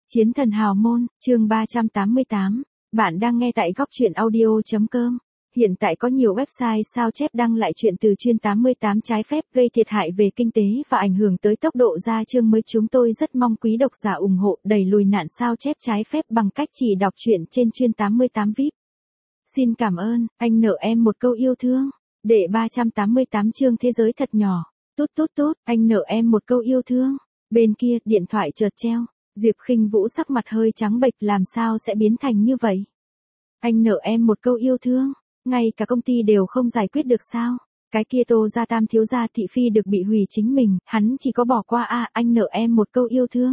Chiến thần hào môn, chương 388. Bạn đang nghe tại góc truyện audio.com. Hiện tại có nhiều website sao chép đăng lại chuyện từ chuyên 88 trái phép gây thiệt hại về kinh tế và ảnh hưởng tới tốc độ ra chương mới. Chúng tôi rất mong quý độc giả ủng hộ đẩy lùi nạn sao chép trái phép bằng cách chỉ đọc truyện trên chuyên 88 VIP. Xin cảm ơn, anh nợ em một câu yêu thương. Đệ 388 chương thế giới thật nhỏ. Tút tút tút, anh nợ em một câu yêu thương. Bên kia, điện thoại chợt treo. Diệp Khinh Vũ sắc mặt hơi trắng bệch, làm sao sẽ biến thành như vậy? Anh nợ em một câu yêu thương, ngay cả công ty đều không giải quyết được sao? Cái kia Tô gia tam thiếu gia thị phi được bị hủy chính mình, hắn chỉ có bỏ qua anh nợ em một câu yêu thương.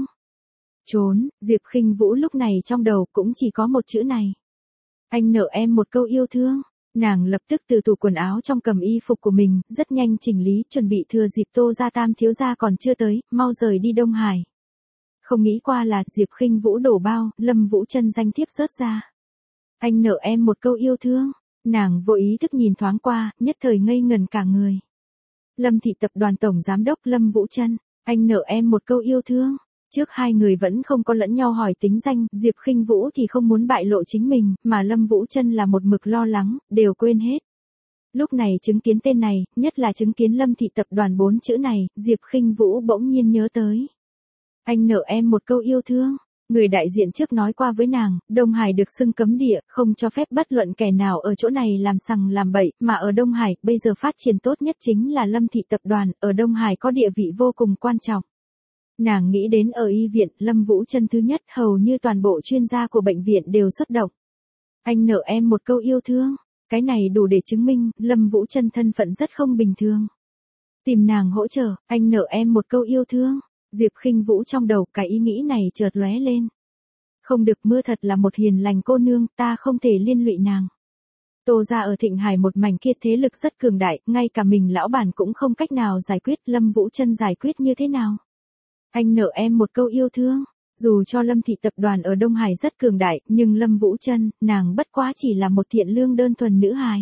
Trốn, Diệp Khinh Vũ lúc này trong đầu cũng chỉ có một chữ này. Anh nợ em một câu yêu thương. Nàng lập tức từ tủ quần áo trong cầm y phục của mình, rất nhanh chỉnh lý, chuẩn bị thừa dịp Tô gia tam thiếu gia còn chưa tới, mau rời đi Đông Hải. Không nghĩ qua là Diệp Khinh Vũ đổ bao, Lâm Vũ Chân danh thiếp rớt ra. Anh nợ em một câu yêu thương. Nàng vô ý thức nhìn thoáng qua, nhất thời ngây ngẩn cả người. Lâm thị tập đoàn tổng giám đốc Lâm Vũ Chân, anh nợ em một câu yêu thương. Trước hai người vẫn không có lẫn nhau hỏi tính danh, Diệp Khinh Vũ thì không muốn bại lộ chính mình, mà Lâm Vũ Chân là một mực lo lắng, đều quên hết. Lúc này chứng kiến tên này, nhất là chứng kiến Lâm thị tập đoàn 4 chữ này, Diệp Khinh Vũ bỗng nhiên nhớ tới. Anh nợ em một câu yêu thương. Người đại diện trước nói qua với nàng, Đông Hải được xưng cấm địa, không cho phép bất luận kẻ nào ở chỗ này làm sằng làm bậy, mà ở Đông Hải, bây giờ phát triển tốt nhất chính là Lâm thị tập đoàn, ở Đông Hải có địa vị vô cùng quan trọng. Nàng nghĩ đến ở y viện, Lâm Vũ Chân thứ nhất, hầu như toàn bộ chuyên gia của bệnh viện đều xuất động. Anh nợ em một câu yêu thương. Cái này đủ để chứng minh, Lâm Vũ Chân thân phận rất không bình thường. Tìm nàng hỗ trợ, anh nợ em một câu yêu thương. Diệp Khinh Vũ trong đầu cái ý nghĩ này chợt lóe lên. Không được, mưa thật là một hiền lành cô nương, ta không thể liên lụy nàng. Tô gia ở Thịnh Hải một mảnh kia thế lực rất cường đại, ngay cả mình lão bản cũng không cách nào giải quyết, Lâm Vũ Chân giải quyết như thế nào? Anh nợ em một câu yêu thương. Dù cho Lâm thị tập đoàn ở Đông Hải rất cường đại, nhưng Lâm Vũ Chân, nàng bất quá chỉ là một thiện lương đơn thuần nữ hài.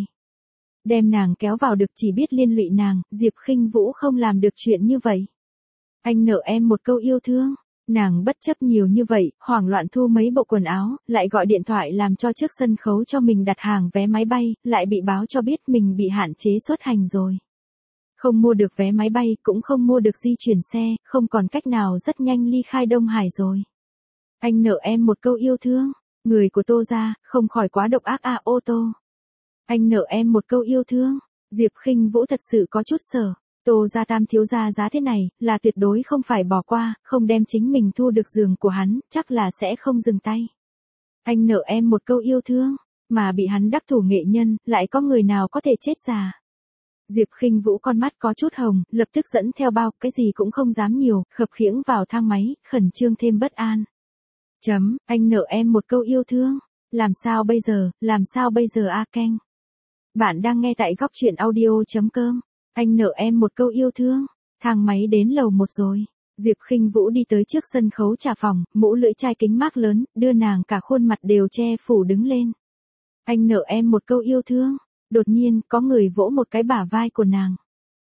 Đem nàng kéo vào được chỉ biết liên lụy nàng, Diệp Khinh Vũ không làm được chuyện như vậy. Anh nợ em một câu yêu thương. Nàng bất chấp nhiều như vậy, hoảng loạn thu mấy bộ quần áo, lại gọi điện thoại làm cho trước sân khấu cho mình đặt hàng vé máy bay, lại bị báo cho biết mình bị hạn chế xuất hành rồi. Không mua được vé máy bay, cũng không mua được di chuyển xe, không còn cách nào, rất nhanh ly khai Đông Hải rồi. Anh nợ em một câu yêu thương. Người của Tô gia, không khỏi quá độc ác ô tô. Anh nợ em một câu yêu thương. Diệp Khinh Vũ thật sự có chút sợ. Tô gia tam thiếu gia giá thế này, là tuyệt đối không phải bỏ qua, không đem chính mình thu được giường của hắn, chắc là sẽ không dừng tay. Anh nợ em một câu yêu thương, mà bị hắn đắc thủ nghệ nhân, lại có người nào có thể chết già. Diệp Khinh Vũ con mắt có chút hồng, lập tức dẫn theo bao, cái gì cũng không dám nhiều, khập khiễng vào thang máy, khẩn trương thêm bất an. Anh nợ em một câu yêu thương. Làm sao bây giờ Keng. Bạn đang nghe tại góc truyện audio.com. Anh nợ em một câu yêu thương. Thang máy đến lầu 1 rồi. Diệp Khinh Vũ đi tới trước sân khấu trà phòng, mũ lưỡi chai kính mác lớn, đưa nàng cả khuôn mặt đều che phủ đứng lên. Anh nợ em một câu yêu thương. Đột nhiên, có người vỗ một cái bả vai của nàng.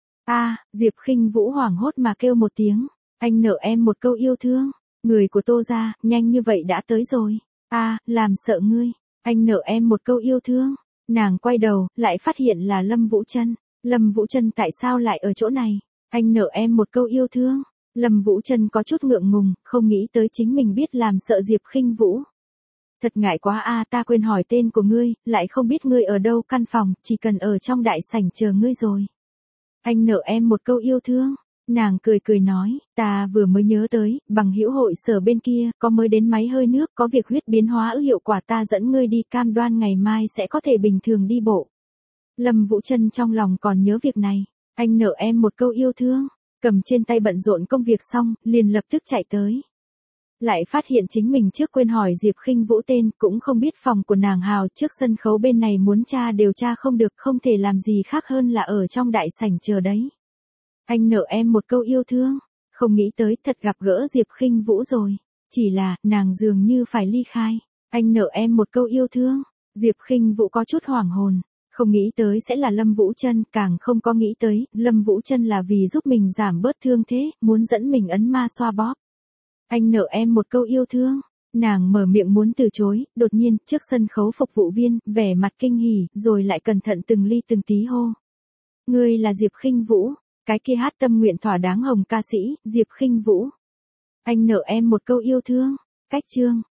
Diệp Khinh Vũ hoảng hốt mà kêu một tiếng. Anh nợ em một câu yêu thương. Người của Tô gia, nhanh như vậy đã tới rồi. Làm sợ ngươi. Anh nợ em một câu yêu thương. Nàng quay đầu, lại phát hiện là Lâm Vũ Chân. Lâm Vũ Chân tại sao lại ở chỗ này? Anh nợ em một câu yêu thương. Lâm Vũ Chân có chút ngượng ngùng, không nghĩ tới chính mình biết làm sợ Diệp Khinh Vũ. Thật ngại quá ta quên hỏi tên của ngươi, lại không biết ngươi ở đâu, căn phòng, chỉ cần ở trong đại sảnh chờ ngươi rồi. Anh nợ em một câu yêu thương. Nàng cười cười nói, ta vừa mới nhớ tới, bằng hữu hội sở bên kia, có mới đến máy hơi nước, có việc huyết biến hóa hiệu quả, ta dẫn ngươi đi, cam đoan ngày mai sẽ có thể bình thường đi bộ. Lâm Vũ Chân trong lòng còn nhớ việc này. Anh nợ em một câu yêu thương. Cầm trên tay bận rộn công việc xong, liền lập tức chạy tới. Lại phát hiện chính mình trước quên hỏi Diệp Khinh Vũ tên, cũng không biết phòng của nàng hào, trước sân khấu bên này muốn tra đều tra không được, không thể làm gì khác hơn là ở trong đại sảnh chờ đấy. Anh nợ em một câu yêu thương. Không nghĩ tới thật gặp gỡ Diệp Khinh Vũ rồi. Chỉ là, nàng dường như phải ly khai. Anh nợ em một câu yêu thương. Diệp Khinh Vũ có chút hoảng hồn. Không nghĩ tới sẽ là Lâm Vũ Chân, càng không có nghĩ tới, Lâm Vũ Chân là vì giúp mình giảm bớt thương thế, muốn dẫn mình ấn ma xoa bóp. Anh nợ em một câu yêu thương. Nàng mở miệng muốn từ chối, đột nhiên, trước sân khấu phục vụ viên, vẻ mặt kinh hỉ, rồi lại cẩn thận từng ly từng tí hô. Ngươi là Diệp Khinh Vũ, cái kia hát tâm nguyện thỏa đáng hồng ca sĩ, Diệp Khinh Vũ. Anh nợ em một câu yêu thương. Cách chương.